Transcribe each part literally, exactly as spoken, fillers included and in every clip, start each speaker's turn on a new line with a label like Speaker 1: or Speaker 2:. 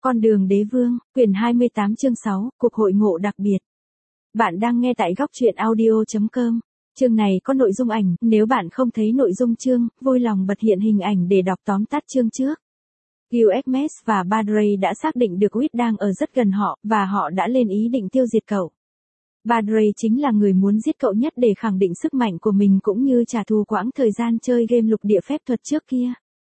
Speaker 1: Con đường đế vương, quyển hai mươi tám chương sáu, cuộc hội ngộ đặc biệt. Bạn đang nghe tại góc truyện audio chấm com. Chương này có nội dung ảnh, nếu bạn không thấy nội dung chương, vui lòng bật hiện hình ảnh để đọc tóm tắt chương trước. Gilgamesh và Badrey đã xác định được Wit đang ở rất gần họ, và họ đã lên ý định tiêu diệt cậu. Badrey chính là người muốn giết cậu nhất để khẳng định sức mạnh của mình cũng như trả thù quãng thời gian chơi game lục địa phép thuật trước kia.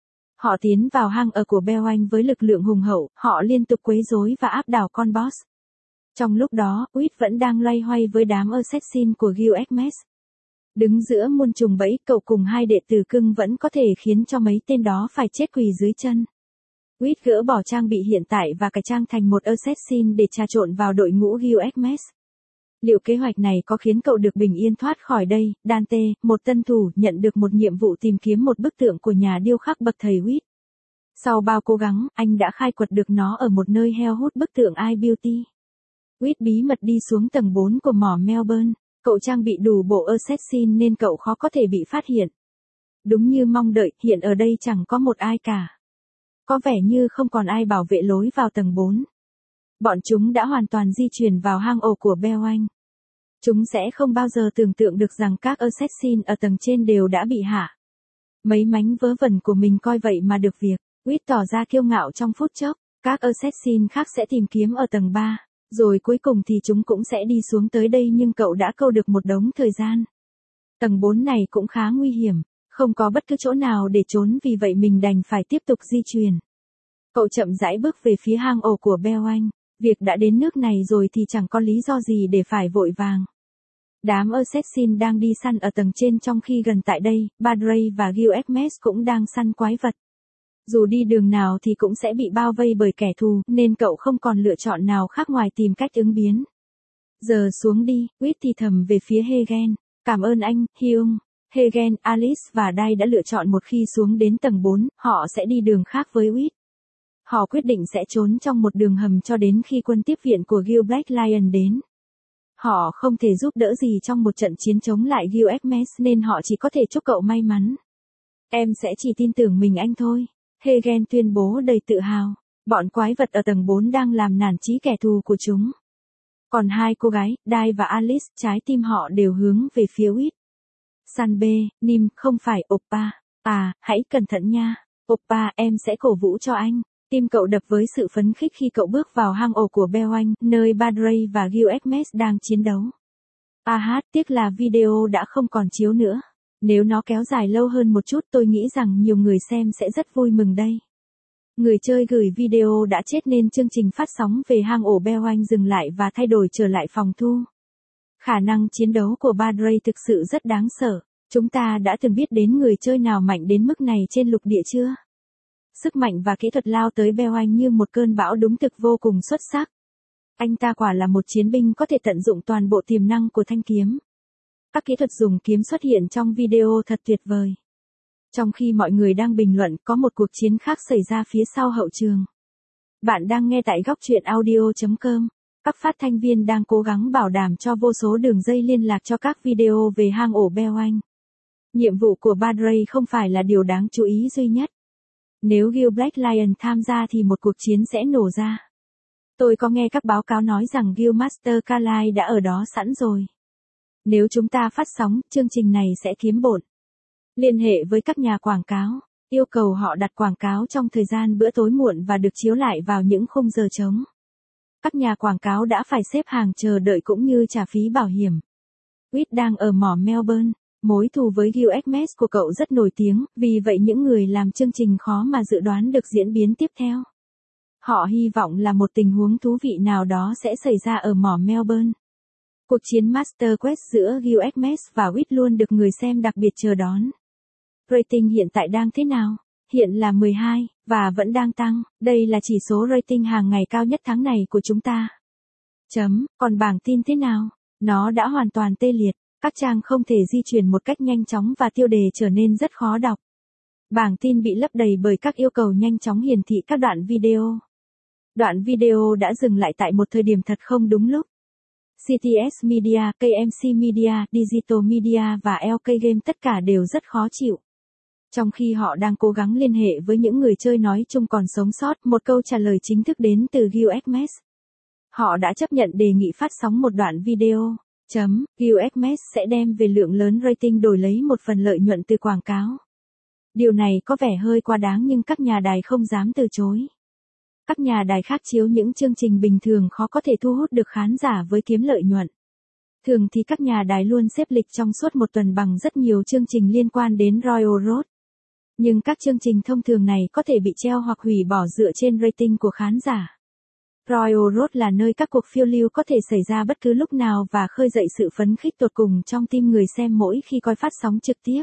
Speaker 1: Họ tiến vào hang ở của Beoanh với lực lượng hùng hậu, họ liên tục quấy rối và áp đảo con boss. Trong lúc đó, Wit vẫn đang loay hoay với đám assassin của Gilgamesh. Đứng giữa muôn trùng bẫy, cậu cùng hai đệ tử cưng vẫn có thể khiến cho mấy tên đó phải chết quỳ dưới chân. Wit gỡ bỏ trang bị hiện tại và cải trang thành một assassin để trà trộn vào đội ngũ Gilgamesh. Liệu kế hoạch này có khiến cậu được bình yên thoát khỏi đây? Dante, một tân thủ, nhận được một nhiệm vụ tìm kiếm một bức tượng của nhà điêu khắc bậc thầy Wit. Sau bao cố gắng, anh đã khai quật được nó ở một nơi heo hút bức tượng I Beauty. Wit bí mật đi xuống tầng bốn của mỏ Melbourne. Cậu trang bị đủ bộ assassin nên cậu khó có thể bị phát hiện. Đúng như mong đợi, hiện ở đây chẳng có một ai cả. Có vẻ như không còn ai bảo vệ lối vào tầng bốn. Bọn chúng đã hoàn toàn di chuyển vào hang ổ của Beoanh. Chúng sẽ không bao giờ tưởng tượng được rằng các assassin ở tầng trên đều đã bị hạ. Mấy mánh vớ vẩn của mình coi vậy mà được việc. Wit tỏ ra kiêu ngạo trong phút chốc. Các assassin khác sẽ tìm kiếm ở tầng ba. Rồi cuối cùng thì chúng cũng sẽ đi xuống tới đây, nhưng cậu đã câu được một đống thời gian. Tầng bốn này cũng khá nguy hiểm. Không có bất cứ chỗ nào để trốn, vì vậy mình đành phải tiếp tục di chuyển. Cậu chậm rãi bước về phía hang ổ của Beoanh. Việc đã đến nước này rồi thì chẳng có lý do gì để phải vội vàng. Đám assassin đang đi săn ở tầng trên, trong khi gần tại đây, Badrey và Gilgamesh cũng đang săn quái vật. Dù đi đường nào thì cũng sẽ bị bao vây bởi kẻ thù, nên cậu không còn lựa chọn nào khác ngoài tìm cách ứng biến. Giờ xuống đi, Wit thì thầm về phía Hegen. Cảm ơn anh, Hyung. Hegen, Alice và Dai đã lựa chọn một khi xuống đến tầng bốn, họ sẽ đi đường khác với Wit. Họ quyết định sẽ trốn trong một đường hầm cho đến khi quân tiếp viện của Gilblack Lion đến. Họ không thể giúp đỡ gì trong một trận chiến chống lại Gilgamesh nên họ chỉ có thể chúc cậu may mắn. Em sẽ chỉ tin tưởng mình anh thôi, Hegen tuyên bố đầy tự hào. Bọn quái vật ở tầng bốn đang làm nản chí kẻ thù của chúng. Còn hai cô gái, Dai và Alice, trái tim họ đều hướng về phía Wit. Sanbe, Nim, không phải, Oppa. À, hãy cẩn thận nha. Oppa, em sẽ cổ vũ cho anh. Tim cậu đập với sự phấn khích khi cậu bước vào hang ổ của Beoanh, nơi Badrey và Gilgamesh đang chiến đấu. À hát, tiếc là video đã không còn chiếu nữa. Nếu nó kéo dài lâu hơn một chút, tôi nghĩ rằng nhiều người xem sẽ rất vui mừng đây. Người chơi gửi video đã chết nên chương trình phát sóng về hang ổ Beoanh dừng lại và thay đổi trở lại phòng thu. Khả năng chiến đấu của Badrey thực sự rất đáng sợ. Chúng ta đã từng biết đến người chơi nào mạnh đến mức này trên lục địa chưa? Sức mạnh và kỹ thuật lao tới Beoanh như một cơn bão, đúng thực vô cùng xuất sắc. Anh ta quả là một chiến binh có thể tận dụng toàn bộ tiềm năng của thanh kiếm. Các kỹ thuật dùng kiếm xuất hiện trong video thật tuyệt vời. Trong khi mọi người đang bình luận, có một cuộc chiến khác xảy ra phía sau hậu trường. Bạn đang nghe tại góc truyện audio chấm com. Các phát thanh viên đang cố gắng bảo đảm cho vô số đường dây liên lạc cho các video về hang ổ Beoanh. Nhiệm vụ của Badrey không phải là điều đáng chú ý duy nhất. Nếu Gilblack Lion tham gia thì một cuộc chiến sẽ nổ ra. Tôi có nghe các báo cáo nói rằng Guildmaster Carlyle đã ở đó sẵn rồi. Nếu chúng ta phát sóng, chương trình này sẽ kiếm bộn. Liên hệ với các nhà quảng cáo, yêu cầu họ đặt quảng cáo trong thời gian bữa tối muộn và được chiếu lại vào những khung giờ trống. Các nhà quảng cáo đã phải xếp hàng chờ đợi cũng như trả phí bảo hiểm. Wit đang ở mỏ Melbourne. Mối thù với Gilgamesh của cậu rất nổi tiếng, vì vậy những người làm chương trình khó mà dự đoán được diễn biến tiếp theo. Họ hy vọng là một tình huống thú vị nào đó sẽ xảy ra ở mỏ Melbourne. Cuộc chiến Master Quest giữa Gilgamesh và Wit luôn được người xem đặc biệt chờ đón. Rating hiện tại đang thế nào? Hiện là mười hai, và vẫn đang tăng. Đây là chỉ số rating hàng ngày cao nhất tháng này của chúng ta. Chấm, còn bảng tin thế nào? Nó đã hoàn toàn tê liệt. Các trang không thể di chuyển một cách nhanh chóng và tiêu đề trở nên rất khó đọc. Bảng tin bị lấp đầy bởi các yêu cầu nhanh chóng hiển thị các đoạn video. Đoạn video đã dừng lại tại một thời điểm thật không đúng lúc. xê tê ét Media, ca em xê Media, Digital Media và lờ ca Game tất cả đều rất khó chịu. Trong khi họ đang cố gắng liên hệ với những người chơi nói chung còn sống sót, một câu trả lời chính thức đến từ Guildmate. Họ đã chấp nhận đề nghị phát sóng một đoạn video. Chấm, Guildmate sẽ đem về lượng lớn rating đổi lấy một phần lợi nhuận từ quảng cáo. Điều này có vẻ hơi quá đáng nhưng các nhà đài không dám từ chối. Các nhà đài khác chiếu những chương trình bình thường khó có thể thu hút được khán giả với kiếm lợi nhuận. Thường thì các nhà đài luôn xếp lịch trong suốt một tuần bằng rất nhiều chương trình liên quan đến Royal Road. Nhưng các chương trình thông thường này có thể bị treo hoặc hủy bỏ dựa trên rating của khán giả. Royal Road là nơi các cuộc phiêu lưu có thể xảy ra bất cứ lúc nào và khơi dậy sự phấn khích tột cùng trong tim người xem mỗi khi coi phát sóng trực tiếp.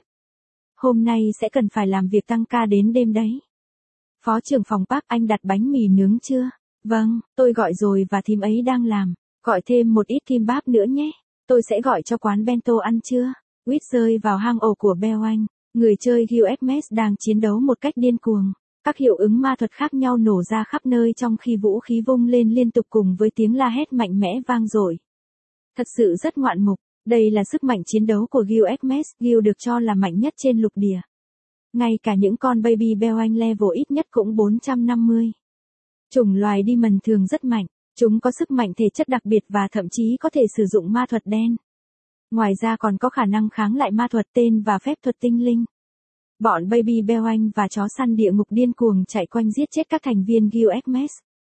Speaker 1: Hôm nay sẽ cần phải làm việc tăng ca đến đêm đấy. Phó trưởng phòng Park, anh đặt bánh mì nướng chưa? Vâng, tôi gọi rồi và thím ấy đang làm. Gọi thêm một ít kimbap nữa nhé. Tôi sẽ gọi cho quán bento ăn chưa? Quýt rơi vào hang ổ của Beoanh. Người chơi Guildmate đang chiến đấu một cách điên cuồng. Các hiệu ứng ma thuật khác nhau nổ ra khắp nơi trong khi vũ khí vung lên liên tục cùng với tiếng la hét mạnh mẽ vang dội. Thật sự rất ngoạn mục. Đây là sức mạnh chiến đấu của Guildmate. Guild được cho là mạnh nhất trên lục địa. Ngay cả những con baby Beoanh level ít nhất cũng bốn trăm năm mươi. Chủng loài Demon thường rất mạnh. Chúng có sức mạnh thể chất đặc biệt và thậm chí có thể sử dụng ma thuật đen. Ngoài ra còn có khả năng kháng lại ma thuật tên và phép thuật tinh linh. Bọn baby Beoanh và chó săn địa ngục điên cuồng chạy quanh giết chết các thành viên Guildmate.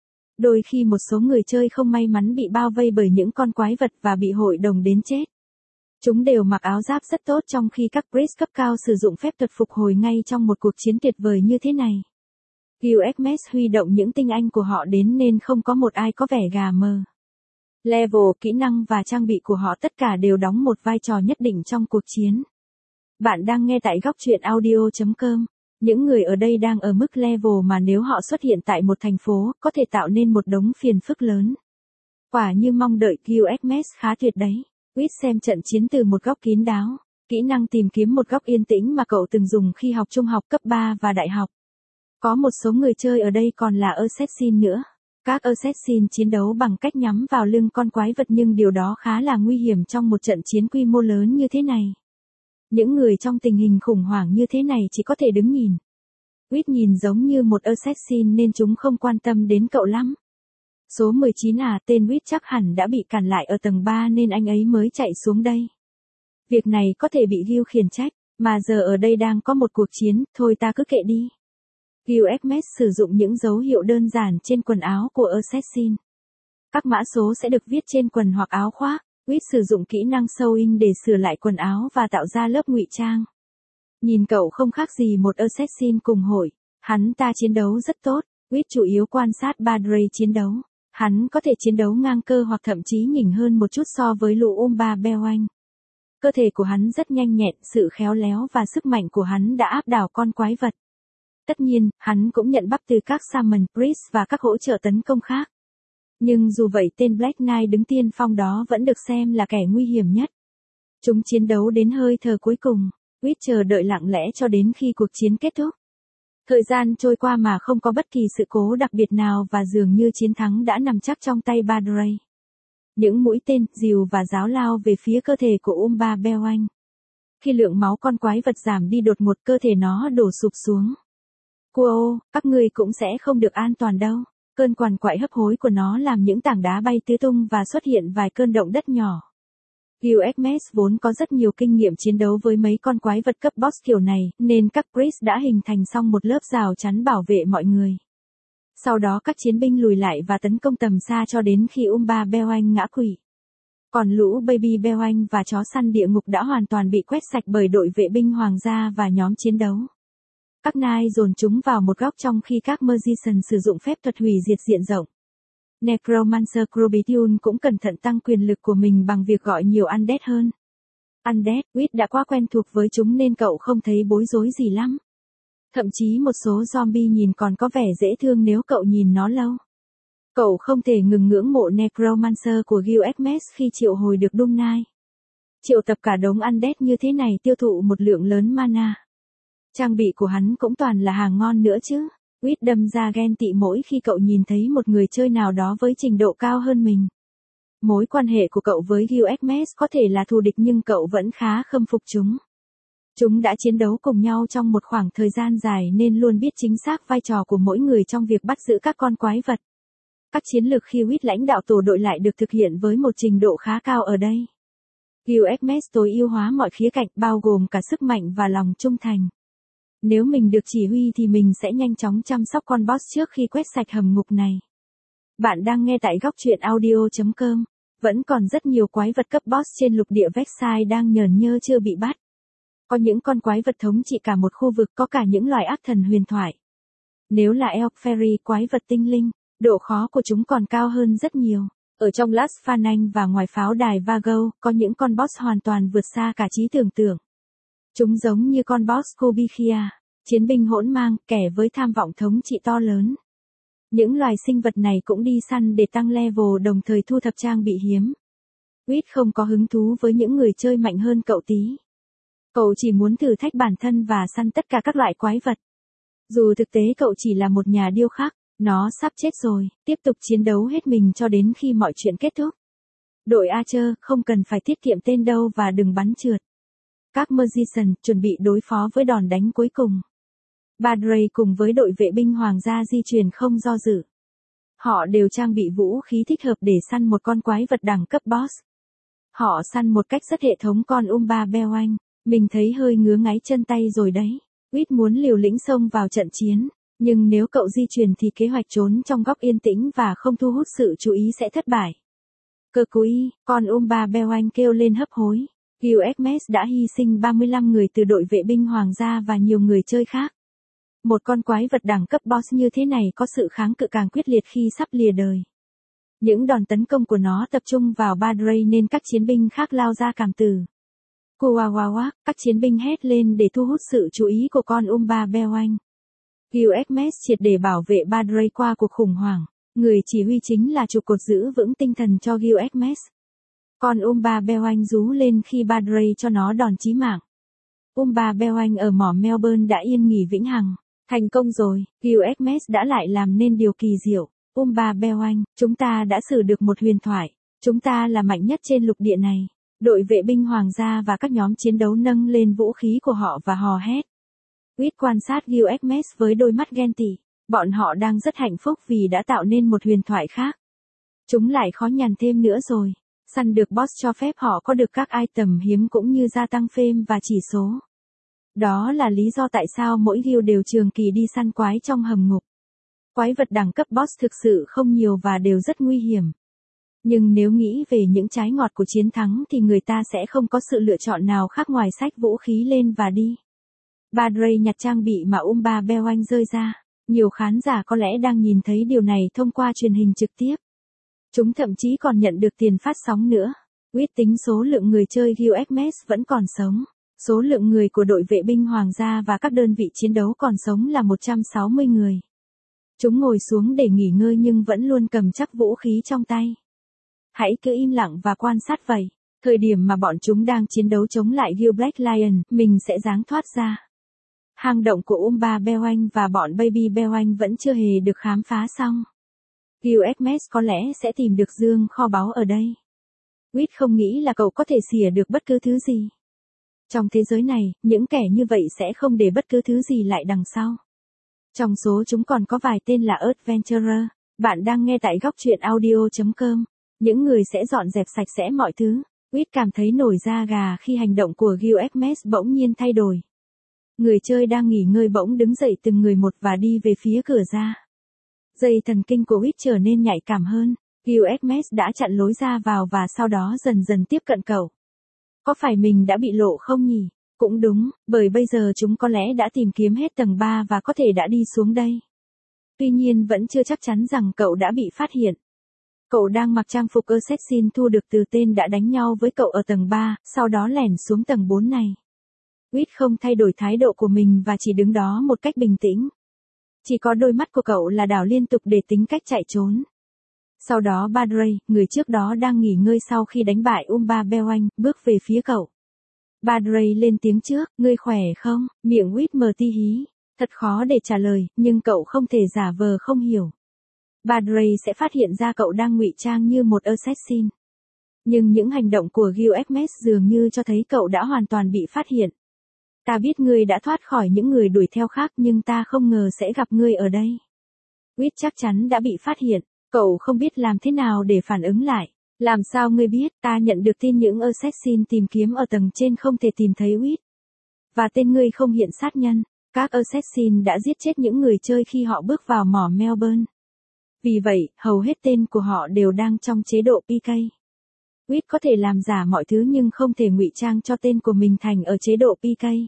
Speaker 1: Đôi khi một số người chơi không may mắn bị bao vây bởi những con quái vật và bị hội đồng đến chết. Chúng đều mặc áo giáp rất tốt trong khi các priest cấp cao sử dụng phép thuật phục hồi ngay trong một cuộc chiến tuyệt vời như thế này. Guildmate huy động những tinh anh của họ đến nên không có một ai có vẻ gà mờ. Level, kỹ năng và trang bị của họ tất cả đều đóng một vai trò nhất định trong cuộc chiến. Bạn đang nghe tại góc truyện audio chấm com. Những người ở đây đang ở mức level mà nếu họ xuất hiện tại một thành phố, có thể tạo nên một đống phiền phức lớn. Quả như mong đợi, Guildmate khá tuyệt đấy. Quýt xem trận chiến từ một góc kín đáo. Kỹ năng tìm kiếm một góc yên tĩnh mà cậu từng dùng khi học trung học cấp ba và đại học. Có một số người chơi ở đây còn là assassin nữa. Các assassin chiến đấu bằng cách nhắm vào lưng con quái vật nhưng điều đó khá là nguy hiểm trong một trận chiến quy mô lớn như thế này. Những người trong tình hình khủng hoảng như thế này chỉ có thể đứng nhìn. Quýt nhìn giống như một assassin nên chúng không quan tâm đến cậu lắm. Số mười chín à, tên Quýt chắc hẳn đã bị cản lại ở tầng ba nên anh ấy mới chạy xuống đây. Việc này có thể bị Guild khiển trách, mà giờ ở đây đang có một cuộc chiến, thôi ta cứ kệ đi. Guildmate sử dụng những dấu hiệu đơn giản trên quần áo của assassin. Các mã số sẽ được viết trên quần hoặc áo khoác. Quýt sử dụng kỹ năng sewing để sửa lại quần áo và tạo ra lớp ngụy trang. Nhìn cậu không khác gì một assassin cùng hội. Hắn ta chiến đấu rất tốt. Quýt chủ yếu quan sát Padre chiến đấu. Hắn có thể chiến đấu ngang cơ hoặc thậm chí nhỉnh hơn một chút so với lũ Umba Beoanh. Cơ thể của hắn rất nhanh nhẹn, sự khéo léo và sức mạnh của hắn đã áp đảo con quái vật. Tất nhiên, hắn cũng nhận bắp từ các Summon, Priest và các hỗ trợ tấn công khác. Nhưng dù vậy tên Black Knight đứng tiên phong đó vẫn được xem là kẻ nguy hiểm nhất. Chúng chiến đấu đến hơi thở cuối cùng. Quýt chờ đợi lặng lẽ cho đến khi cuộc chiến kết thúc. Thời gian trôi qua mà không có bất kỳ sự cố đặc biệt nào và dường như chiến thắng đã nằm chắc trong tay Padre. Những mũi tên, rìu và giáo lao về phía cơ thể của Umba Beoanh. Khi lượng máu con quái vật giảm đi đột ngột, cơ thể nó đổ sụp xuống. Cô, các ngươi cũng sẽ không được an toàn đâu. Cơn quằn quại hấp hối của nó làm những tảng đá bay tứ tung và xuất hiện vài cơn động đất nhỏ. Guildmate vốn có rất nhiều kinh nghiệm chiến đấu với mấy con quái vật cấp boss kiểu này, nên các priest đã hình thành xong một lớp rào chắn bảo vệ mọi người. Sau đó các chiến binh lùi lại và tấn công tầm xa cho đến khi Umba Beoanh ngã quỵ. Còn lũ baby Beoanh và chó săn địa ngục đã hoàn toàn bị quét sạch bởi đội vệ binh hoàng gia và nhóm chiến đấu. Các Knight dồn chúng vào một góc trong khi các Magician sử dụng phép thuật hủy diệt diện rộng. Necromancer Crobitiun cũng cẩn thận tăng quyền lực của mình bằng việc gọi nhiều Undead hơn. Undead, Quýt đã quá quen thuộc với chúng nên cậu không thấy bối rối gì lắm. Thậm chí một số zombie nhìn còn có vẻ dễ thương nếu cậu nhìn nó lâu. Cậu không thể ngừng ngưỡng mộ Necromancer của Guildmate khi triệu hồi được Doom Knight. Triệu tập cả đống Undead như thế này tiêu thụ một lượng lớn mana. Trang bị của hắn cũng toàn là hàng ngon nữa chứ. Quýt đâm ra ghen tị mỗi khi cậu nhìn thấy một người chơi nào đó với trình độ cao hơn mình. Mối quan hệ của cậu với Guildmate có thể là thù địch nhưng cậu vẫn khá khâm phục chúng. Chúng đã chiến đấu cùng nhau trong một khoảng thời gian dài nên luôn biết chính xác vai trò của mỗi người trong việc bắt giữ các con quái vật. Các chiến lược khi Whit lãnh đạo tổ đội lại được thực hiện với một trình độ khá cao ở đây. Gil Ekmes tối ưu hóa mọi khía cạnh bao gồm cả sức mạnh và lòng trung thành. Nếu mình được chỉ huy thì mình sẽ nhanh chóng chăm sóc con boss trước khi quét sạch hầm ngục này. Bạn đang nghe tại góc truyện audio chấm com. Vẫn còn rất nhiều quái vật cấp boss trên lục địa Vexai đang nhờn nhơ chưa bị bắt. Có những con quái vật thống trị cả một khu vực, có cả những loài ác thần huyền thoại. Nếu là Elk Fairy, quái vật tinh linh, độ khó của chúng còn cao hơn rất nhiều. Ở trong Last Fanang và ngoài pháo đài Vago, có những con boss hoàn toàn vượt xa cả trí tưởng tượng. Chúng giống như con boss Kobikia, chiến binh hỗn mang, kẻ với tham vọng thống trị to lớn. Những loài sinh vật này cũng đi săn để tăng level đồng thời thu thập trang bị hiếm. Whit không có hứng thú với những người chơi mạnh hơn cậu tí. Cậu chỉ muốn thử thách bản thân và săn tất cả các loại quái vật. Dù thực tế cậu chỉ là một nhà điêu khắc, nó sắp chết rồi, tiếp tục chiến đấu hết mình cho đến khi mọi chuyện kết thúc. Đội Archer, không cần phải tiết kiệm tên đâu và đừng bắn trượt. Các Magician, chuẩn bị đối phó với đòn đánh cuối cùng. Padre cùng với đội vệ binh hoàng gia di chuyển không do dự. Họ đều trang bị vũ khí thích hợp để săn một con quái vật đẳng cấp boss. Họ săn một cách rất hệ thống con Umba Beoanh. Mình thấy hơi ngứa ngáy chân tay rồi đấy. Whit muốn liều lĩnh xông vào trận chiến. Nhưng nếu cậu di chuyển thì kế hoạch trốn trong góc yên tĩnh và không thu hút sự chú ý sẽ thất bại. Cơ cúi, con Umba Beoanh kêu lên hấp hối. Gil Ekmes đã hy sinh ba mươi lăm người từ đội vệ binh hoàng gia và nhiều người chơi khác. Một con quái vật đẳng cấp boss như thế này có sự kháng cự càng quyết liệt khi sắp lìa đời. Những đòn tấn công của nó tập trung vào Padre nên các chiến binh khác lao ra cảm tử. Kuwawawa, các chiến binh hét lên để thu hút sự chú ý của con Umba Beoanh. Gil Ekmes triệt để bảo vệ Padre qua cuộc khủng hoảng. Người chỉ huy chính là trụ cột giữ vững tinh thần cho Gil Ekmes. Con Umba Beoanh rú lên khi Padre cho nó đòn chí mạng. Umba Beoanh ở mỏ Melbourne đã yên nghỉ vĩnh hằng. Thành công rồi, Gil Ekmes đã lại làm nên điều kỳ diệu. Umba Beoanh, chúng ta đã xử được một huyền thoại. Chúng ta là mạnh nhất trên lục địa này. Đội vệ binh hoàng gia và các nhóm chiến đấu nâng lên vũ khí của họ và hò hét. Whit quan sát Gil Ekmes với đôi mắt ghen tị. Bọn họ đang rất hạnh phúc vì đã tạo nên một huyền thoại khác. Chúng lại khó nhằn thêm nữa rồi. Săn được boss cho phép họ có được các item hiếm cũng như gia tăng fame và chỉ số. Đó là lý do tại sao mỗi guild đều trường kỳ đi săn quái trong hầm ngục. Quái vật đẳng cấp boss thực sự không nhiều và đều rất nguy hiểm. Nhưng nếu nghĩ về những trái ngọt của chiến thắng thì người ta sẽ không có sự lựa chọn nào khác ngoài xách vũ khí lên và đi. Padre nhặt trang bị mà Umba Beoanh rơi ra. Nhiều khán giả có lẽ đang nhìn thấy điều này thông qua truyền hình trực tiếp. Chúng thậm chí còn nhận được tiền phát sóng nữa. Whit tính số lượng người chơi Gil Ekmes vẫn còn sống. Số lượng người của đội vệ binh hoàng gia và các đơn vị chiến đấu còn sống là một trăm sáu mươi người. Chúng ngồi xuống để nghỉ ngơi nhưng vẫn luôn cầm chắc vũ khí trong tay. Hãy cứ im lặng và quan sát vậy. Thời điểm mà bọn chúng đang chiến đấu chống lại Gil Black Lion, mình sẽ giáng thoát ra. Hang động của Umba Beoanh và bọn Baby Beoanh vẫn chưa hề được khám phá xong. Gil Ekmes có lẽ sẽ tìm được dương kho báu ở đây. Whit không nghĩ là cậu có thể xỉa được bất cứ thứ gì. Trong thế giới này, những kẻ như vậy sẽ không để bất cứ thứ gì lại đằng sau. Trong số chúng còn có vài tên là Adventurer. Bạn đang nghe tại góc truyện audio chấm com. Những người sẽ dọn dẹp sạch sẽ mọi thứ. Whit cảm thấy nổi da gà khi hành động của Gil Ekmes bỗng nhiên thay đổi. Người chơi đang nghỉ ngơi bỗng đứng dậy từng người một và đi về phía cửa ra. Dây thần kinh của Whit trở nên nhạy cảm hơn. Gil Ekmes đã chặn lối ra vào và sau đó dần dần tiếp cận cậu. Có phải mình đã bị lộ không nhỉ? Cũng đúng, bởi bây giờ chúng có lẽ đã tìm kiếm hết tầng ba và có thể đã đi xuống đây. Tuy nhiên vẫn chưa chắc chắn rằng cậu đã bị phát hiện. Cậu đang mặc trang phục assassin thu được từ tên đã đánh nhau với cậu ở tầng ba, sau đó lẻn xuống tầng bốn này. Whit không thay đổi thái độ của mình và chỉ đứng đó một cách bình tĩnh. Chỉ có đôi mắt của cậu là đảo liên tục để tính cách chạy trốn. Sau đó Padre, người trước đó đang nghỉ ngơi sau khi đánh bại Umba Beoanh, bước về phía cậu. Padre lên tiếng trước, ngươi khỏe không? Miệng Whit mờ ti hí. Thật khó để trả lời, nhưng cậu không thể giả vờ không hiểu. Padre sẽ phát hiện ra cậu đang ngụy trang như một assassin. Nhưng những hành động của Gil Ekmes dường như cho thấy cậu đã hoàn toàn bị phát hiện. Ta biết ngươi đã thoát khỏi những người đuổi theo khác nhưng ta không ngờ sẽ gặp ngươi ở đây. Reed chắc chắn đã bị phát hiện, cậu không biết làm thế nào để phản ứng lại. Làm sao ngươi biết? Ta nhận được tin những assassin tìm kiếm ở tầng trên không thể tìm thấy Reed. Và tên ngươi không hiện sát nhân. Các assassin đã giết chết những người chơi khi họ bước vào mỏ Melbourne. Vì vậy, hầu hết tên của họ đều đang trong chế độ pê ca. Reed có thể làm giả mọi thứ nhưng không thể ngụy trang cho tên của mình thành ở chế độ pê ca.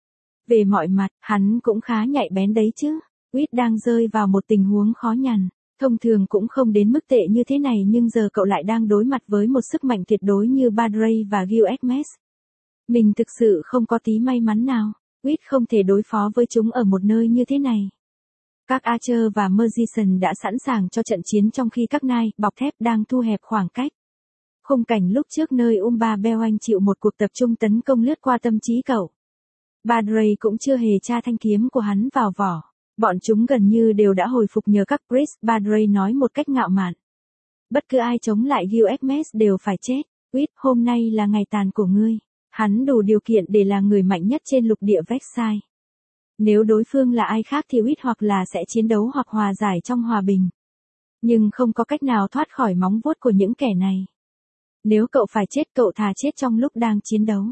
Speaker 1: Về mọi mặt, hắn cũng khá nhạy bén đấy chứ. Reed đang rơi vào một tình huống khó nhằn. Thông thường cũng không đến mức tệ như thế này nhưng giờ cậu lại đang đối mặt với một sức mạnh tuyệt đối như Badray và Gilgamesh. Mình thực sự không có tí may mắn nào. Reed không thể đối phó với chúng ở một nơi như thế này. Các Archer và Magician đã sẵn sàng cho trận chiến trong khi các Knight bọc thép đang thu hẹp khoảng cách. Khung cảnh lúc trước nơi Umba Beoanh chịu một cuộc tập trung tấn công lướt qua tâm trí cậu. Badray cũng chưa hề tra thanh kiếm của hắn vào vỏ. Bọn chúng gần như đều đã hồi phục nhờ các priest, Badray nói một cách ngạo mạn. Bất cứ ai chống lại Gilgamesh đều phải chết. Reed, hôm nay là ngày tàn của ngươi. Hắn đủ điều kiện để là người mạnh nhất trên lục địa Vexai. Nếu đối phương là ai khác thì Reed hoặc là sẽ chiến đấu hoặc hòa giải trong hòa bình. Nhưng không có cách nào thoát khỏi móng vuốt của những kẻ này. Nếu cậu phải chết cậu thà chết trong lúc đang chiến đấu.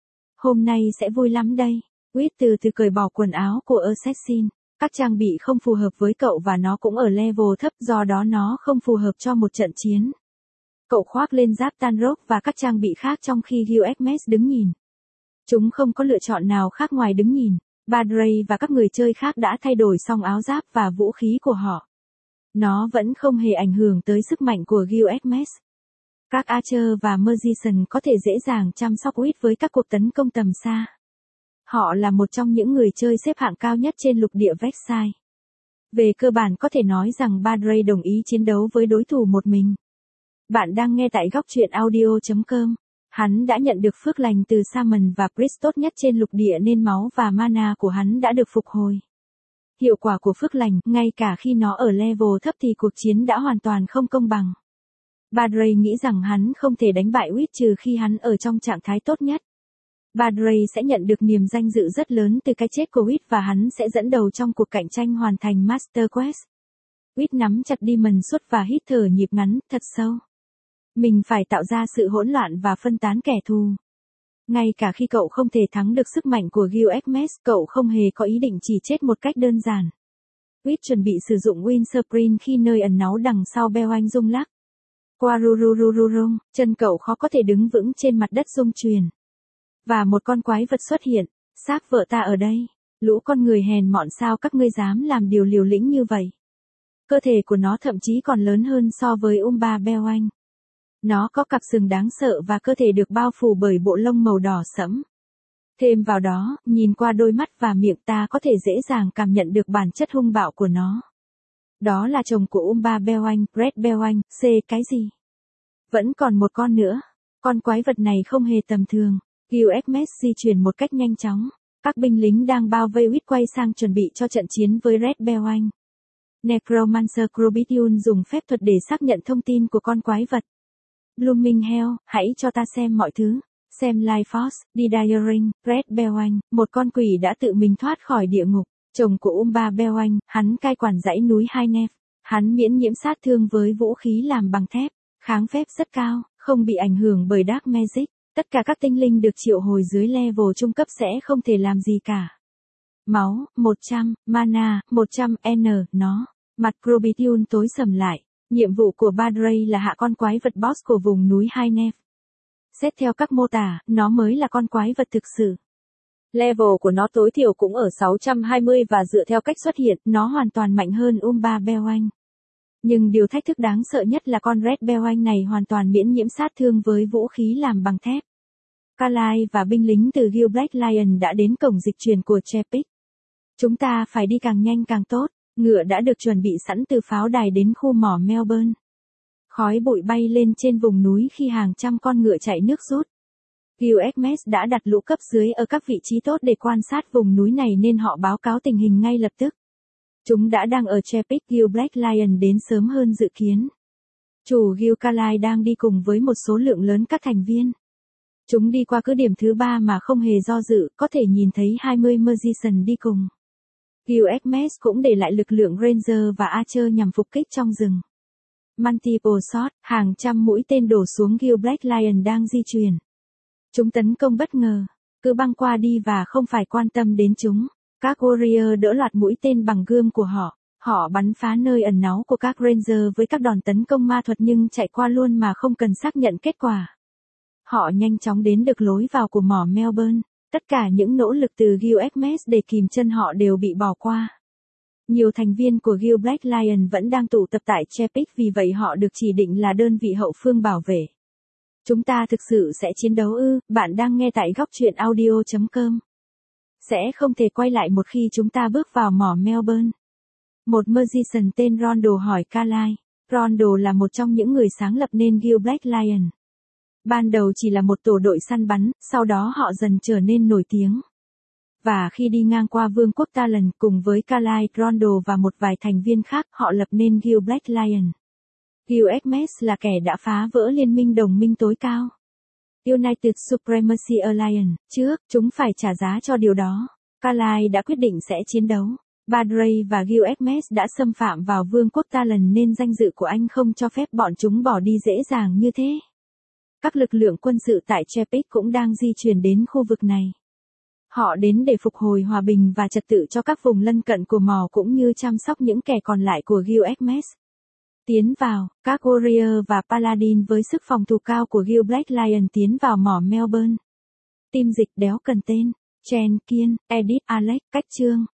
Speaker 1: Hôm nay sẽ vui lắm đây. Reed từ từ cởi bỏ quần áo của Assassin. Các trang bị không phù hợp với cậu và nó cũng ở level thấp do đó nó không phù hợp cho một trận chiến. Cậu khoác lên giáp Tanrock và các trang bị khác trong khi Gilgamesh đứng nhìn. Chúng không có lựa chọn nào khác ngoài đứng nhìn. Badray và các người chơi khác đã thay đổi xong áo giáp và vũ khí của họ. Nó vẫn không hề ảnh hưởng tới sức mạnh của Gilgamesh. Các Archer và Magician có thể dễ dàng chăm sóc Reed với các cuộc tấn công tầm xa. Họ là một trong những người chơi xếp hạng cao nhất trên lục địa Vexai. Về cơ bản có thể nói rằng Badray đồng ý chiến đấu với đối thủ một mình. Bạn đang nghe tại góc truyện audio chấm com. Hắn đã nhận được phước lành từ Shaman và Priest tốt nhất trên lục địa nên máu và mana của hắn đã được phục hồi. Hiệu quả của phước lành, ngay cả khi nó ở level thấp thì cuộc chiến đã hoàn toàn không công bằng. Badray nghĩ rằng hắn không thể đánh bại Reed trừ khi hắn ở trong trạng thái tốt nhất. Badray sẽ nhận được niềm danh dự rất lớn từ cái chết của Reed và hắn sẽ dẫn đầu trong cuộc cạnh tranh hoàn thành Master Quest. Reed nắm chặt Demon Sword và hít thở nhịp ngắn, thật sâu. Mình phải tạo ra sự hỗn loạn và phân tán kẻ thù. Ngay cả khi cậu không thể thắng được sức mạnh của Gilgamesh, cậu không hề có ý định chỉ chết một cách đơn giản. Reed chuẩn bị sử dụng Windscreen khi nơi ẩn náu đằng sau Beoanh rung lắc. Quarururururung, chân cậu khó có thể đứng vững trên mặt đất rung chuyển. Và một con quái vật xuất hiện, xác vợ ta ở đây. Lũ con người hèn mọn sao các ngươi dám làm điều liều lĩnh như vậy. Cơ thể của nó thậm chí còn lớn hơn so với Umba Beoanh. Nó có cặp sừng đáng sợ và cơ thể được bao phủ bởi bộ lông màu đỏ sẫm. Thêm vào đó, nhìn qua đôi mắt và miệng ta có thể dễ dàng cảm nhận được bản chất hung bạo của nó. Đó là chồng của Umba Beoanh, Red Beoanh, C cái gì? Vẫn còn một con nữa. Con quái vật này không hề tầm thường. Gilgamesh di chuyển một cách nhanh chóng. Các binh lính đang bao vây Reed quay sang chuẩn bị cho trận chiến với Red Beoanh. Necromancer Crobitiun dùng phép thuật để xác nhận thông tin của con quái vật. Blooming Hell, hãy cho ta xem mọi thứ. Xem Life Force, Didiering, Red Beoanh, một con quỷ đã tự mình thoát khỏi địa ngục. Chồng của Umba Beoanh, hắn cai quản dãy núi Hainef. Hắn miễn nhiễm sát thương với vũ khí làm bằng thép, kháng phép rất cao, không bị ảnh hưởng bởi Dark Magic. Tất cả các tinh linh được triệu hồi dưới level trung cấp sẽ không thể làm gì cả. Máu, một trăm, mana, một trăm N, nó. Mặt Crobitiun tối sầm lại. Nhiệm vụ của Badray là hạ con quái vật boss của vùng núi Hainef. Xét theo các mô tả, nó mới là con quái vật thực sự. Level của nó tối thiểu cũng ở sáu trăm hai mươi và dựa theo cách xuất hiện, nó hoàn toàn mạnh hơn Umba Beoanh. Nhưng điều thách thức đáng sợ nhất là con Red Beoanh này hoàn toàn miễn nhiễm sát thương với vũ khí làm bằng thép. Kalai và binh lính từ Guild Black Lion đã đến cổng dịch chuyển của Chepik. Chúng ta phải đi càng nhanh càng tốt, ngựa đã được chuẩn bị sẵn từ pháo đài đến khu mỏ Melbourne. Khói bụi bay lên trên vùng núi khi hàng trăm con ngựa chạy nước rút. Gilgamesh đã đặt lũ cấp dưới ở các vị trí tốt để quan sát vùng núi này nên họ báo cáo tình hình ngay lập tức. Chúng đã đang ở Chepik. Guild Black Lion đến sớm hơn dự kiến. Chủ Guild Kalai đang đi cùng với một số lượng lớn các thành viên. Chúng đi qua cứ điểm thứ ba mà không hề do dự, có thể nhìn thấy hai mươi Magician đi cùng. Gilgamesh cũng để lại lực lượng Ranger và Archer nhằm phục kích trong rừng. Multiple shot, hàng trăm mũi tên đổ xuống Gil Black Lion đang di chuyển. Chúng tấn công bất ngờ, cứ băng qua đi và không phải quan tâm đến chúng. Các Warrior đỡ loạt mũi tên bằng gươm của họ. Họ bắn phá nơi ẩn náu của các Ranger với các đòn tấn công ma thuật nhưng chạy qua luôn mà không cần xác nhận kết quả. Họ nhanh chóng đến được lối vào của mỏ Melbourne. Tất cả những nỗ lực từ Gilgamesh để kìm chân họ đều bị bỏ qua. Nhiều thành viên của Gil Black Lion vẫn đang tụ tập tại Chepik, vì vậy họ được chỉ định là đơn vị hậu phương bảo vệ. Chúng ta thực sự sẽ chiến đấu ư? Bạn đang nghe tại góc truyện audio chấm com. Sẽ không thể quay lại một khi chúng ta bước vào mỏ Melbourne. Một Magician tên Rondo hỏi Carlyle. Rondo là một trong những người sáng lập nên Gil Black Lion. Ban đầu chỉ là một tổ đội săn bắn, sau đó họ dần trở nên nổi tiếng. Và khi đi ngang qua Vương quốc Talon cùng với Carlyle, Rondo và một vài thành viên khác, họ lập nên Gil Black Lion. Gilgamesh là kẻ đã phá vỡ liên minh đồng minh tối cao. United Supremacy Alliance, trước, chúng phải trả giá cho điều đó. Carlyle đã quyết định sẽ chiến đấu. Badray và Gilgamesh đã xâm phạm vào Vương quốc Talon nên danh dự của anh không cho phép bọn chúng bỏ đi dễ dàng như thế. Các lực lượng quân sự tại Chepik cũng đang di chuyển đến khu vực này. Họ đến để phục hồi hòa bình và trật tự cho các vùng lân cận của mỏ cũng như chăm sóc những kẻ còn lại của Gilgamesh. Tiến vào, các Warrior và Paladin với sức phòng thủ cao của Gil Black Lion tiến vào mỏ Melbourne. Team dịch đéo cần tên. Chen Kiên, Edith Alex, Cách Trương,